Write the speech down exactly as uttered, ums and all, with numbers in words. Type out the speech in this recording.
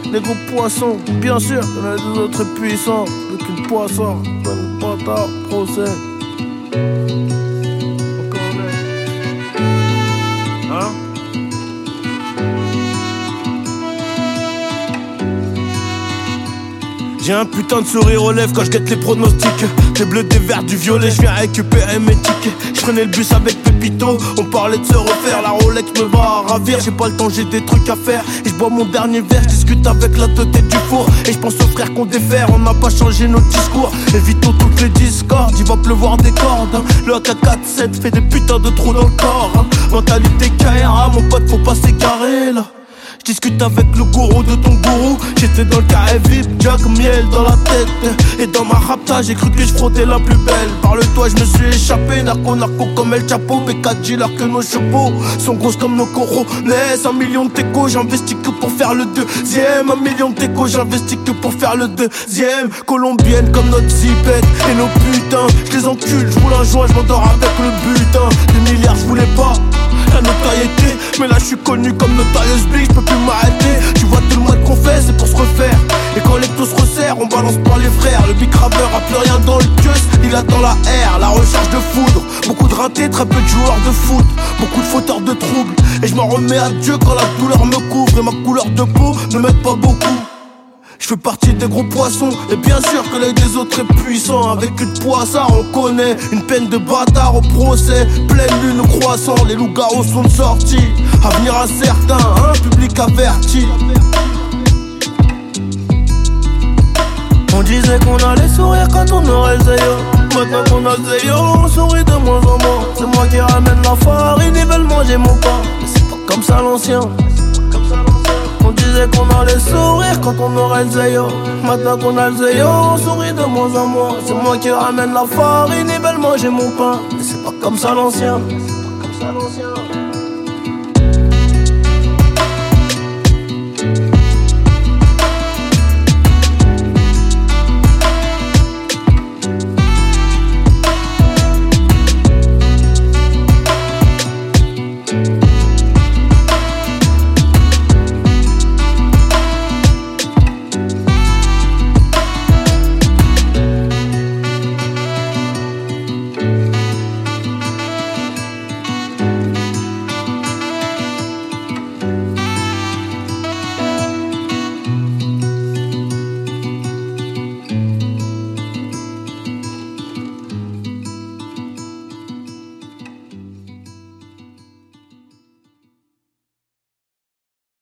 les gros poissons. Bien sûr, il y en a des autres puissants. Plus qu'une poisson, bonne bâtard, procès. On connaît. Hein? J'ai un putain de sourire aux lèvres quand je guette les pronostics. Des bleus, des verts, du violet, je viens récupérer mes tickets. Je prenais le bus avec Pépito, on parlait de se refaire. La Rolex me va à ravir, j'ai pas le temps, j'ai des trucs à faire. Et je bois mon dernier verre, je discute avec la tête du four. Et je pense aux frères qu'on défère, on n'a pas changé nos discours. Évitons toutes les discordes, il va pleuvoir des cordes hein. Le A K quarante-sept fait des putains de trous dans le corps hein. Mentalité K R A, mon pote, faut pas s'égarer là. Je discute avec le gourou de ton gourou. J'étais dans le carré V I P, Jack miel dans la tête. Et dans ma rapta, j'ai cru que je frottais la plus belle. Par le toit, je me suis échappé. Narco, narco comme El Chapo. B quatre G, alors que nos chevaux sont grosses comme nos coraux. Laisse un million de téco, j'investis que pour faire le deuxième. Un million de téco, j'investis que pour faire le deuxième. Colombienne comme notre zipette et nos putains. Je les encule, je roule un joint, je m'endors avec le butin. Des milliards, je voulais pas la notoriété, mais là je suis connu comme Notorious Big, je peux plus m'arrêter. Tu vois tout le monde qu'on fait, c'est pour se refaire. Et quand les taux se resserrent, on balance pas les frères. Le big rapper a plus rien dans le kiosque, il attend la R, la recherche de foudre. Beaucoup de ratés, très peu de joueurs de foot, beaucoup de fauteurs de troubles. Et je m'en remets à Dieu quand la douleur me couvre. Et ma couleur de peau ne m'aide pas beaucoup. Je fais partie des gros poissons, et bien sûr que l'œil des autres est puissant. Avec une poissard on connaît, une peine de bâtard au procès. Pleine lune croissant, les loups-garous sont sortis. Avenir incertain, un public averti. On disait qu'on allait sourire quand on aurait le zéyo. Maintenant qu'on a le zéyo, on sourit de moins en moins. C'est moi qui ramène la farine, ils veulent manger mon pain. Mais c'est pas comme ça l'ancien. On disait qu'on allait sourire quand on aurait le zéyo. Maintenant qu'on a le zéyo, on sourit de moins en moins. C'est moi qui ramène la farine, ils veulent manger mon pain. Mais c'est pas comme ça l'ancien. C'est pas comme ça l'ancien.